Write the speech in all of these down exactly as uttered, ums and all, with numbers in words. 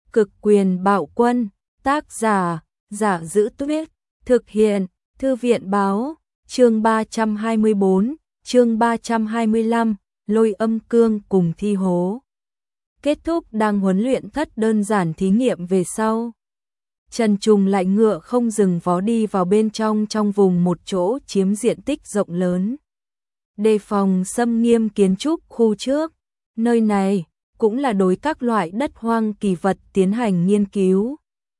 Cực quyền bạo quân, tác giả, Giả Giữ Tuyết, thực hiện, Thư viện báo, chương ba trăm hai mươi bốn, chương ba trăm hai mươi lăm, Lôi Âm Cương cùng thi hố. Kết thúc đang huấn luyện thất đơn giản thí nghiệm về sau. Trần Trùng lại ngựa không dừng vó đi vào bên trong trong vùng một chỗ chiếm diện tích rộng lớn. Đề phòng xâm nghiêm kiến trúc khu trước, nơi này cũng là đối các loại đất hoang kỳ vật tiến hành nghiên cứu.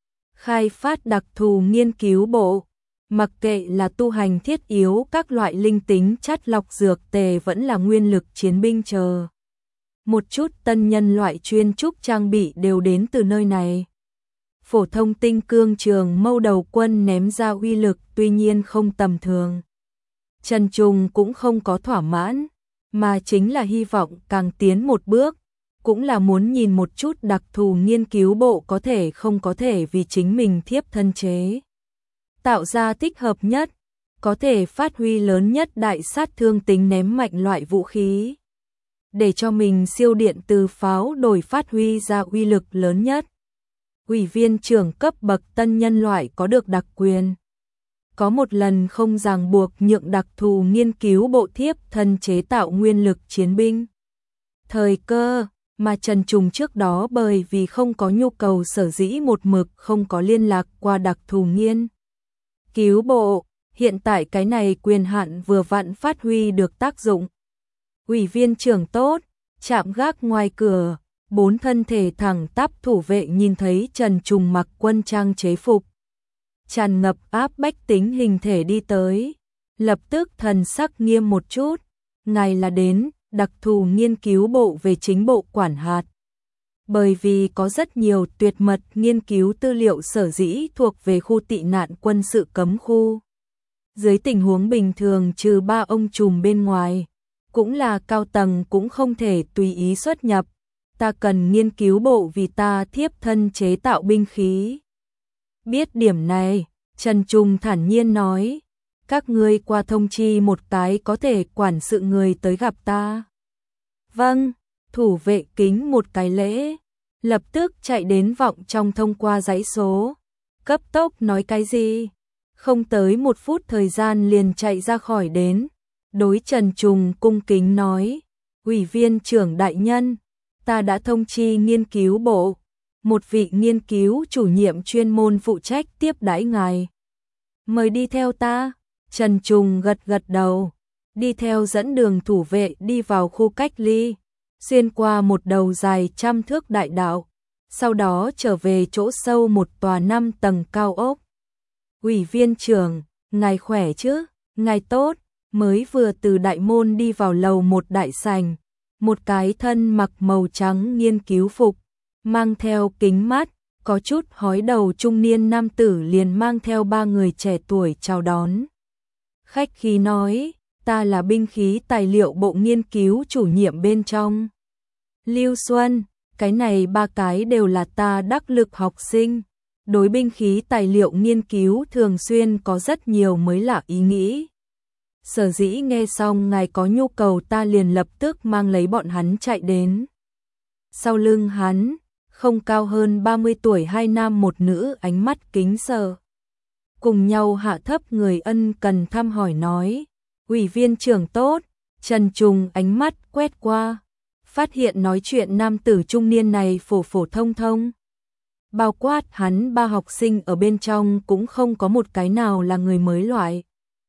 Khai phát đặc thù nghiên cứu bộ, mặc kệ là tu hành thiết yếu các loại linh tính chất lọc dược tề vẫn là nguyên lực chiến binh chờ. Một chút tân nhân loại chuyên trúc trang bị đều đến từ nơi này. Phổ thông tinh cương trường mâu đầu quân ném ra uy lực tuy nhiên không tầm thường. Trần Trùng cũng không có thỏa mãn, mà chính là hy vọng càng tiến một bước, cũng là muốn nhìn một chút đặc thù nghiên cứu bộ có thể không có thể vì chính mình thiếp thân chế. Tạo ra thích hợp nhất, có thể phát huy lớn nhất đại sát thương tính ném mạnh loại vũ khí. Để cho mình siêu điện từ pháo đổi phát huy ra uy lực lớn nhất. Ủy viên trưởng cấp bậc tân nhân loại có được đặc quyền. Có một lần không ràng buộc nhượng đặc thù nghiên cứu bộ thiếp thân chế tạo nguyên lực chiến binh. Thời cơ mà Trần Trùng trước đó bởi vì không có nhu cầu sở dĩ một mực không có liên lạc qua đặc thù nghiên cứu bộ, hiện tại cái này quyền hạn vừa vặn phát huy được tác dụng. Ủy viên trưởng tốt, chạm gác ngoài cửa, bốn thân thể thẳng tắp thủ vệ nhìn thấy Trần Trùng mặc quân trang chế phục, tràn ngập áp bách tính hình thể đi tới, lập tức thần sắc nghiêm một chút, ngài là đến đặc thù nghiên cứu bộ về chính bộ quản hạt. Bởi vì có rất nhiều tuyệt mật nghiên cứu tư liệu sở dĩ thuộc về khu tị nạn quân sự cấm khu. Dưới tình huống bình thường trừ ba ông trùm bên ngoài, cũng là cao tầng cũng không thể tùy ý xuất nhập. Ta cần nghiên cứu bộ vì ta thiếp thân chế tạo binh khí. Biết điểm này, Trần Trùng thản nhiên nói, các ngươi qua thông chi một cái có thể quản sự người tới gặp ta. Vâng, thủ vệ kính một cái lễ, lập tức chạy đến vọng trong thông qua dãy số, cấp tốc nói cái gì, không tới một phút thời gian liền chạy ra khỏi đến, đối Trần Trùng cung kính nói, ủy viên trưởng đại nhân, ta đã thông chi nghiên cứu bộ, một vị nghiên cứu chủ nhiệm chuyên môn phụ trách tiếp đãi ngài. Mời đi theo ta, Trần Trùng gật gật đầu, đi theo dẫn đường thủ vệ đi vào khu cách ly, xuyên qua một đầu dài trăm thước đại đạo, sau đó trở về chỗ sâu một tòa năm tầng cao ốc. Ủy viên trưởng, ngài khỏe chứ, ngài tốt, mới vừa từ đại môn đi vào lầu một đại sảnh, một cái thân mặc màu trắng nghiên cứu phục, mang theo kính mắt, có chút hói đầu trung niên nam tử liền mang theo ba người trẻ tuổi chào đón. Khách khí nói, ta là binh khí tài liệu bộ nghiên cứu chủ nhiệm bên trong. Lưu Xuân, cái này ba cái đều là ta đắc lực học sinh. Đối binh khí tài liệu nghiên cứu thường xuyên có rất nhiều mới lạ ý nghĩ. Sở dĩ nghe xong ngài có nhu cầu ta liền lập tức mang lấy bọn hắn chạy đến. Sau lưng hắn, không cao hơn ba mươi tuổi hai nam một nữ ánh mắt kính sợ. Cùng nhau hạ thấp người ân cần thăm hỏi nói, ủy viên trưởng tốt, Trần Trùng ánh mắt quét qua, phát hiện nói chuyện nam tử trung niên này phổ phổ thông thông. Bao quát hắn ba học sinh ở bên trong cũng không có một cái nào là người mới loại.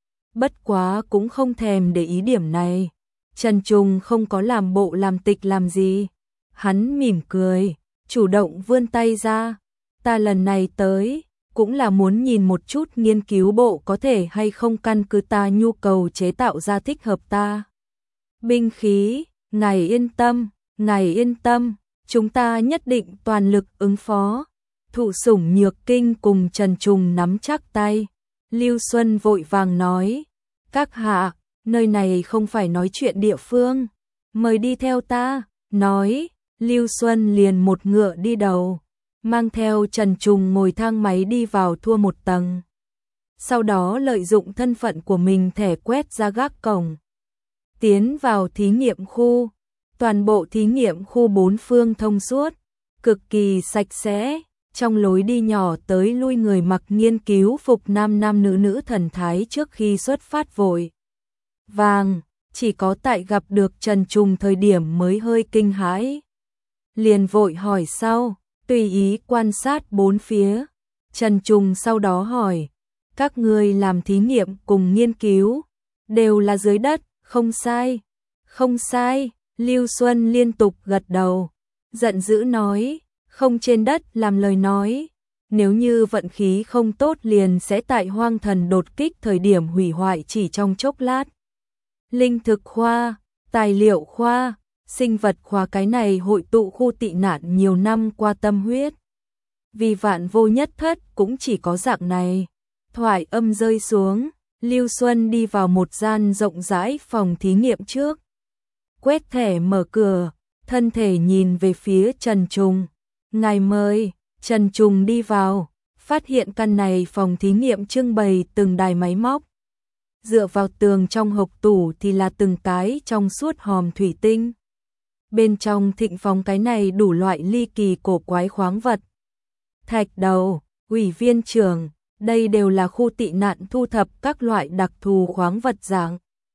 Bất quá cũng không thèm để ý điểm này, Trần Trùng không có làm bộ làm tịch làm gì. Hắn mỉm cười, chủ động vươn tay ra, ta lần này tới, cũng là muốn nhìn một chút nghiên cứu bộ có thể hay không căn cứ ta nhu cầu chế tạo ra thích hợp ta. Binh khí, ngài yên tâm, ngài yên tâm, chúng ta nhất định toàn lực ứng phó. Thụ Sủng Nhược Kinh cùng Trần Trùng nắm chắc tay. Lưu Xuân vội vàng nói, các hạ, nơi này không phải nói chuyện địa phương, mời đi theo ta. Nói, Lưu Xuân liền một ngựa đi đầu, mang theo Trần Trùng ngồi thang máy đi vào thua một tầng. Sau đó lợi dụng thân phận của mình thẻ quét ra gác cổng. Tiến vào thí nghiệm khu, toàn bộ thí nghiệm khu bốn phương thông suốt, cực kỳ sạch sẽ, trong lối đi nhỏ tới lui người mặc nghiên cứu phục nam nam nữ nữ thần thái trước khi xuất phát vội vàng, chỉ có tại gặp được Trần Trùng thời điểm mới hơi kinh hãi. Liền vội hỏi sau, tùy ý quan sát bốn phía. Trần Trùng sau đó hỏi, các ngươi làm thí nghiệm cùng nghiên cứu, đều là dưới đất, không sai, không sai, Lưu Xuân liên tục gật đầu, giận dữ nói, không trên đất làm lời nói, nếu như vận khí không tốt liền sẽ tại hoang thần đột kích thời điểm hủy hoại chỉ trong chốc lát. Linh thực khoa, tài liệu khoa, sinh vật khoa cái này hội tụ khu tị nạn nhiều năm qua tâm huyết. Vì vạn vô nhất thất cũng chỉ có dạng này. Thoại âm rơi xuống, Lưu Xuân đi vào một gian rộng rãi phòng thí nghiệm trước. Quét thẻ mở cửa, thân thể nhìn về phía Trần Trùng. Ngài mời, Trần Trùng đi vào, phát hiện căn này phòng thí nghiệm trưng bày từng đài máy móc. Dựa vào tường trong hộc tủ thì là từng cái trong suốt hòm thủy tinh. Bên trong thịnh phóng cái này đủ loại ly kỳ cổ quái khoáng vật. Thạch đầu, ủy viên trưởng, đây đều là khu tị nạn thu thập các loại đặc thù khoáng vật dạng.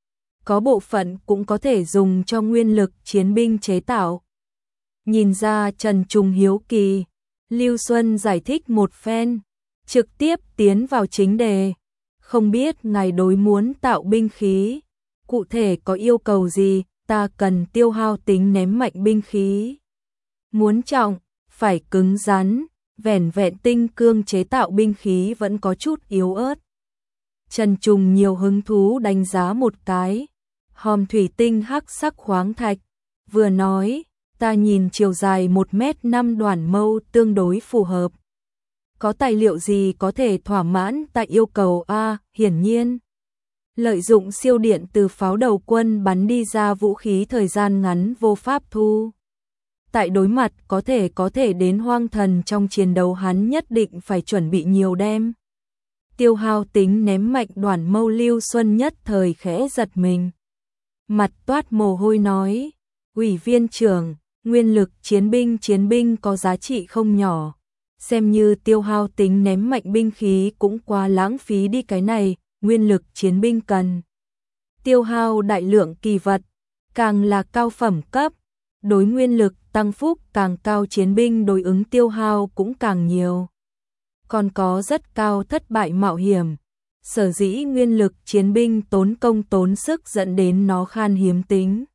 Có bộ phận cũng có thể dùng cho nguyên lực chiến binh chế tạo. Nhìn ra Trần Trùng hiếu kỳ, Lưu Xuân giải thích một phen, trực tiếp tiến vào chính đề. Không biết ngài đối muốn tạo binh khí, cụ thể có yêu cầu gì, ta cần tiêu hao tính ném mạnh binh khí. Muốn trọng, phải cứng rắn, vẻn vẹn tinh cương chế tạo binh khí vẫn có chút yếu ớt. Trần Trùng nhiều hứng thú đánh giá một cái, hòm thủy tinh hắc sắc khoáng thạch, vừa nói, ta nhìn chiều dài một mét năm đoạn mâu tương đối phù hợp. Có tài liệu gì có thể thỏa mãn tại yêu cầu a? Hiển nhiên, lợi dụng siêu điện từ pháo đầu quân bắn đi ra vũ khí thời gian ngắn vô pháp thu. Tại đối mặt có thể có thể đến hoang thần trong chiến đấu hắn nhất định phải chuẩn bị nhiều đem. Tiêu hao tính ném mạnh đoạn mâu. Lưu Xuân nhất thời khẽ giật mình. Mặt toát mồ hôi nói, ủy viên trưởng, nguyên lực chiến binh chiến binh có giá trị không nhỏ. Xem như tiêu hao tính ném mạnh binh khí cũng quá lãng phí đi cái này, nguyên lực chiến binh cần tiêu hao đại lượng kỳ vật, càng là cao phẩm cấp, đối nguyên lực tăng phúc càng cao chiến binh đối ứng tiêu hao cũng càng nhiều. Còn có rất cao thất bại mạo hiểm, sở dĩ nguyên lực chiến binh tốn công tốn sức dẫn đến nó khan hiếm tính.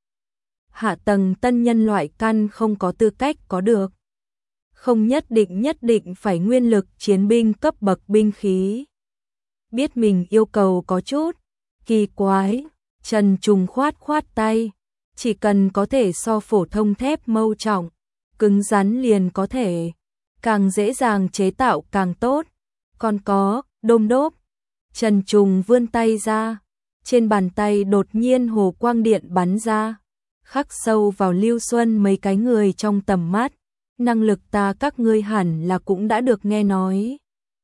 Hạ tầng tân nhân loại căn không có tư cách có được. Không nhất định nhất định phải nguyên lực chiến binh cấp bậc binh khí. Biết mình yêu cầu có chút kỳ quái, Trần Trùng khoát khoát tay, chỉ cần có thể so phổ thông thép mâu trọng, cứng rắn liền có thể, càng dễ dàng chế tạo càng tốt. Còn có, đôm đốp. Trần Trùng vươn tay ra, trên bàn tay đột nhiên hồ quang điện bắn ra, khắc sâu vào Lưu Xuân mấy cái người trong tầm mắt. Năng lực ta các ngươi hẳn là cũng đã được nghe nói.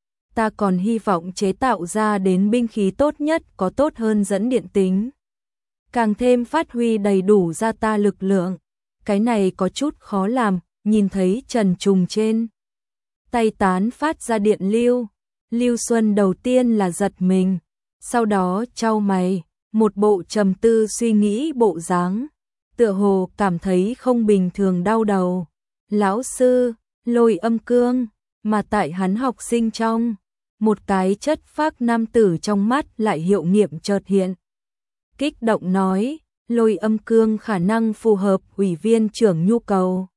Ta còn hy vọng chế tạo ra đến binh khí tốt nhất có tốt hơn dẫn điện tính. Càng thêm phát huy đầy đủ ra ta lực lượng. Cái này có chút khó làm, nhìn thấy Trần Trùng trên tay tán phát ra điện lưu. Lưu Xuân đầu tiên là giật mình, sau đó chau mày, một bộ trầm tư suy nghĩ bộ dáng, tựa hồ cảm thấy không bình thường đau đầu. Lão sư, Lôi Âm Cương, mà tại hắn học sinh trong, một cái chất phác nam tử trong mắt lại hiệu nghiệm chợt hiện. Kích động nói, Lôi Âm Cương khả năng phù hợp ủy viên trưởng nhu cầu.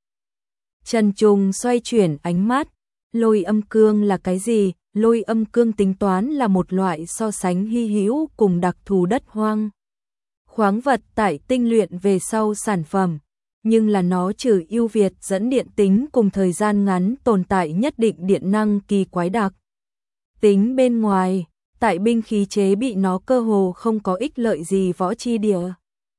Trần Trùng xoay chuyển ánh mắt, Lôi Âm Cương là cái gì? Lôi Âm Cương tính toán là một loại so sánh hy hữu cùng đặc thù đất hoang. Khoáng vật tại tinh luyện về sau sản phẩm. Nhưng là nó trừ ưu việt dẫn điện tính cùng thời gian ngắn tồn tại nhất định điện năng kỳ quái đặc. Tính bên ngoài, tại binh khí chế bị nó cơ hồ không có ích lợi gì võ chi địa.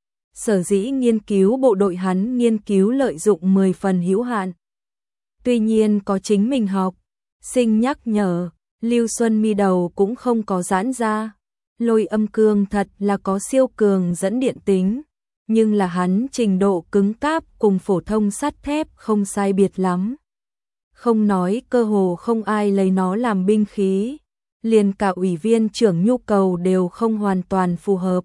Sở dĩ nghiên cứu bộ đội hắn nghiên cứu lợi dụng mười phần hữu hạn. Tuy nhiên có chính mình học, sinh nhắc nhở, Lưu Xuân mi đầu cũng không có giãn ra. Lôi Âm Cương thật là có siêu cường dẫn điện tính. Nhưng là hắn trình độ cứng cáp cùng phổ thông sắt thép không sai biệt lắm. không nói cơ hồ không ai lấy nó làm binh khí, liền cả ủy viên trưởng nhu cầu đều không hoàn toàn phù hợp.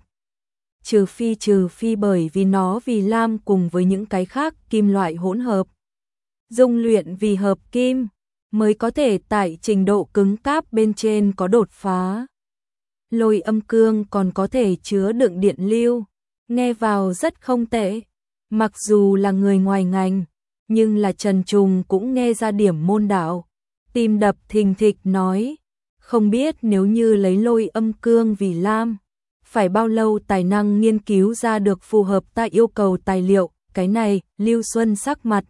Trừ phi trừ phi bởi vì nó vì lam cùng với những cái khác kim loại hỗn hợp. Dung luyện vì hợp kim, mới có thể tại trình độ cứng cáp bên trên có đột phá. Lôi âm cương còn có thể chứa đựng điện lưu, nghe vào rất không tệ. Mặc dù là người ngoài ngành, nhưng là Trần Trùng cũng nghe ra điểm môn đạo. Tim đập thình thịch nói, không biết nếu như lấy lôi âm cương vì lam, phải bao lâu tài năng nghiên cứu ra được phù hợp tại yêu cầu tài liệu. Cái này, Lưu Xuân sắc mặt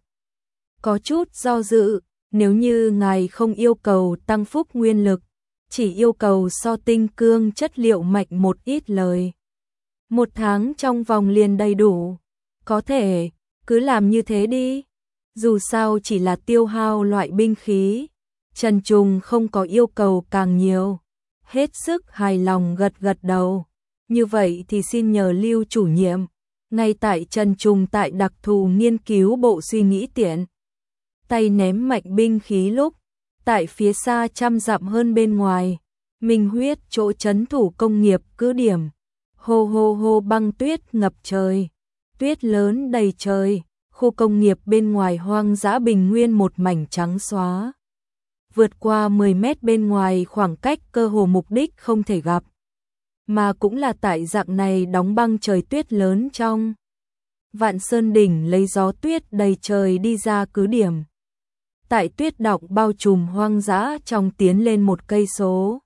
có chút do dự, nếu như ngài không yêu cầu tăng phúc nguyên lực, chỉ yêu cầu so tinh cương chất liệu mạnh một ít lời. Một tháng trong vòng liền đầy đủ, có thể, cứ làm như thế đi. Dù sao chỉ là tiêu hao loại binh khí, Trần Trùng không có yêu cầu càng nhiều. Hết sức hài lòng gật gật đầu. Như vậy thì xin nhờ Lưu chủ nhiệm, ngay tại Trần Trùng tại đặc thù nghiên cứu bộ suy nghĩ tiện. Tay ném mạnh binh khí lúc, tại phía xa trăm dặm hơn bên ngoài, Minh Huyết chỗ trấn thủ công nghiệp cứ điểm. Hô hô hô băng tuyết ngập trời, tuyết lớn đầy trời, khu công nghiệp bên ngoài hoang dã bình nguyên một mảnh trắng xóa. Vượt qua mười mét bên ngoài khoảng cách cơ hồ mục đích không thể gặp. Mà cũng là tại dạng này đóng băng trời tuyết lớn trong. Vạn Sơn đỉnh lấy gió tuyết đầy trời đi ra cứ điểm. Tại tuyết đọng bao trùm hoang dã trong tiến lên một cây số.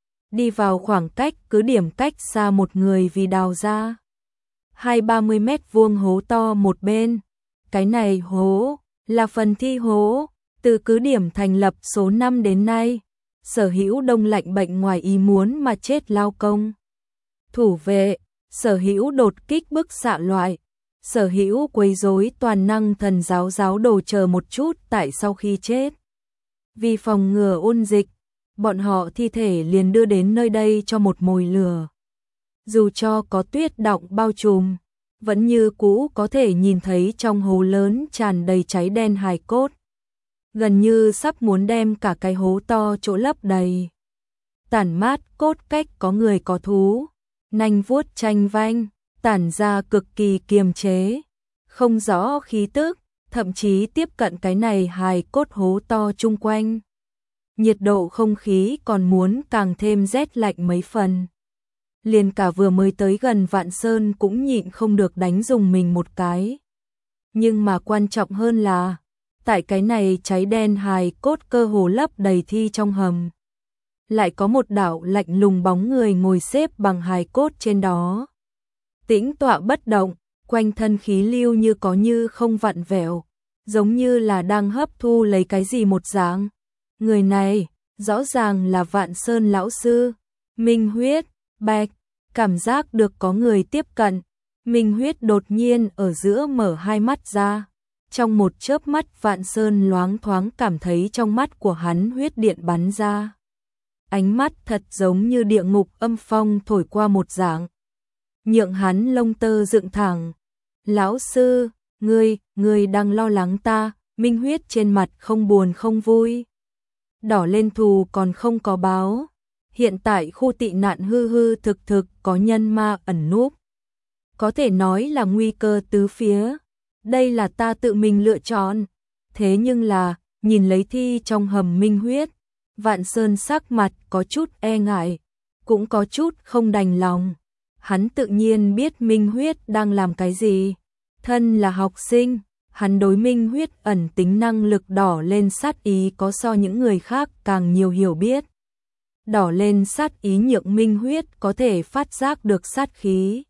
Đi vào khoảng cách cứ điểm cách xa một người vì đào ra. Hai ba mươi mét vuông hố to một bên. Cái này hố, là phần thi hố, từ cứ điểm thành lập số năm đến nay. Sở hữu đông lạnh bệnh ngoài ý muốn mà chết lao công. Thủ vệ, sở hữu đột kích bức xạ loại. Sở hữu quấy rối toàn năng thần giáo giáo đồ chờ một chút tại sau khi chết. Vì phòng ngừa ôn dịch, bọn họ thi thể liền đưa đến nơi đây cho một mồi lửa. Dù cho có tuyết đọng bao trùm, vẫn như cũ có thể nhìn thấy trong hố lớn tràn đầy cháy đen hài cốt. Gần như sắp muốn đem cả cái hố to chỗ lấp đầy. Tản mát cốt cách có người có thú, nanh vuốt tranh vanh, tản ra cực kỳ kiềm chế, không rõ khí tức, thậm chí tiếp cận cái này hài cốt hố to chung quanh. Nhiệt độ không khí còn muốn càng thêm rét lạnh mấy phần. Liền cả vừa mới tới gần Vạn Sơn cũng nhịn không được đánh dùng mình một cái. Nhưng mà quan trọng hơn là, tại cái này cháy đen hài cốt cơ hồ lấp đầy thi trong hầm. Lại có một đạo lạnh lùng bóng người ngồi xếp bằng hài cốt trên đó. Tĩnh tọa bất động, quanh thân khí lưu như có như không vặn vẹo, giống như là đang hấp thu lấy cái gì một dạng. Người này, rõ ràng là Vạn Sơn lão sư, Minh Huyết, Bạch, cảm giác được có người tiếp cận. Minh Huyết đột nhiên ở giữa mở hai mắt ra. Trong một chớp mắt Vạn Sơn loáng thoáng cảm thấy trong mắt của hắn huyết điện bắn ra. Ánh mắt thật giống như địa ngục âm phong thổi qua một dạng. Nhượng hắn lông tơ dựng thẳng. Lão sư, ngươi, ngươi đang lo lắng ta. Minh Huyết trên mặt không buồn không vui. Đỏ lên thù còn không có báo. Hiện tại khu tị nạn hư hư thực thực có nhân ma ẩn núp. Có thể nói là nguy cơ tứ phía. Đây là ta tự mình lựa chọn. Thế nhưng là, nhìn lấy thi trong hầm Minh Huyết, Vạn Sơn sắc mặt có chút e ngại, cũng có chút không đành lòng. Hắn tự nhiên biết Minh Huyết đang làm cái gì. Thân là học sinh, hắn đối Minh Huyết ẩn tính năng lực đỏ lên sát ý có so những người khác càng nhiều hiểu biết. Đỏ lên sát ý nhượng Minh Huyết có thể phát giác được sát khí,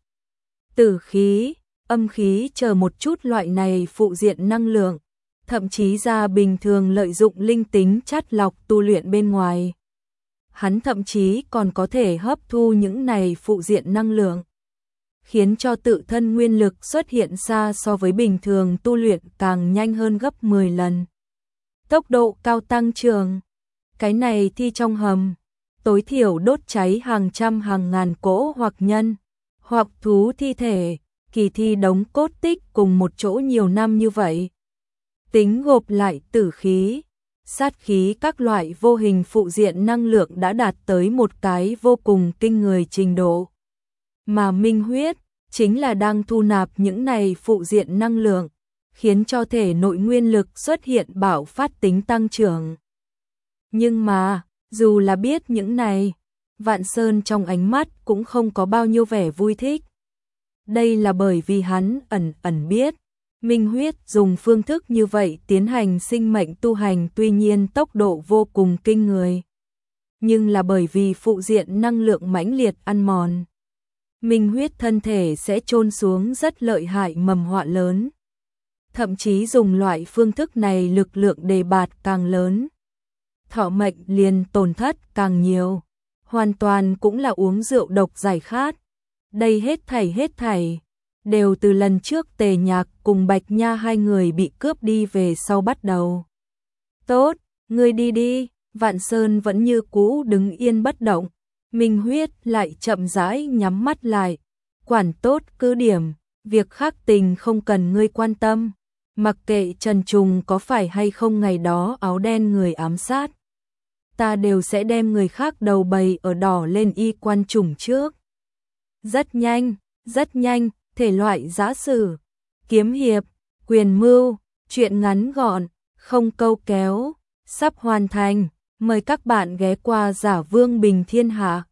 tử khí, âm khí chờ một chút loại này phụ diện năng lượng, thậm chí ra bình thường lợi dụng linh tính chắt lọc tu luyện bên ngoài. Hắn thậm chí còn có thể hấp thu những này phụ diện năng lượng, khiến cho tự thân nguyên lực xuất hiện xa so với bình thường tu luyện càng nhanh hơn gấp mười lần. Tốc độ cao tăng trưởng. Cái này thi trong hầm, tối thiểu đốt cháy hàng trăm hàng ngàn cỗ hoặc nhân, hoặc thú thi thể, kỳ thi đống cốt tích cùng một chỗ nhiều năm như vậy. Tính gộp lại tử khí, sát khí các loại vô hình phụ diện năng lượng đã đạt tới một cái vô cùng kinh người trình độ. Mà minh huyết chính là đang thu nạp những này phụ diện năng lượng, khiến cho thể nội nguyên lực xuất hiện bạo phát tính tăng trưởng. Nhưng mà, dù là biết những này, Vạn Sơn trong ánh mắt cũng không có bao nhiêu vẻ vui thích. Đây là bởi vì hắn ẩn ẩn biết, minh huyết dùng phương thức như vậy tiến hành sinh mệnh tu hành tuy nhiên tốc độ vô cùng kinh người. Nhưng là bởi vì phụ diện năng lượng mãnh liệt ăn mòn. Minh huyết thân thể sẽ chôn xuống rất lợi hại mầm họa lớn. Thậm chí dùng loại phương thức này lực lượng đề bạt càng lớn. Thọ mệnh liền tổn thất càng nhiều. Hoàn toàn cũng là uống rượu độc giải khát. Đây hết thảy hết thảy đều từ lần trước Tề Nhạc cùng Bạch Nha hai người bị cướp đi về sau bắt đầu. Tốt, ngươi đi đi, Vạn Sơn vẫn như cũ đứng yên bất động. Minh huyết lại chậm rãi nhắm mắt lại. Quản tốt cứ điểm, việc khác tình không cần ngươi quan tâm. Mặc kệ Trần Trùng có phải hay không ngày đó áo đen người ám sát. Ta đều sẽ đem người khác đầu bày ở đỏ lên y quan trùng trước. Rất nhanh, rất nhanh, thể loại giã sử, kiếm hiệp, quyền mưu, truyện ngắn gọn, không câu kéo, sắp hoàn thành. Mời các bạn ghé qua Giả Vương Bình Thiên Hạ.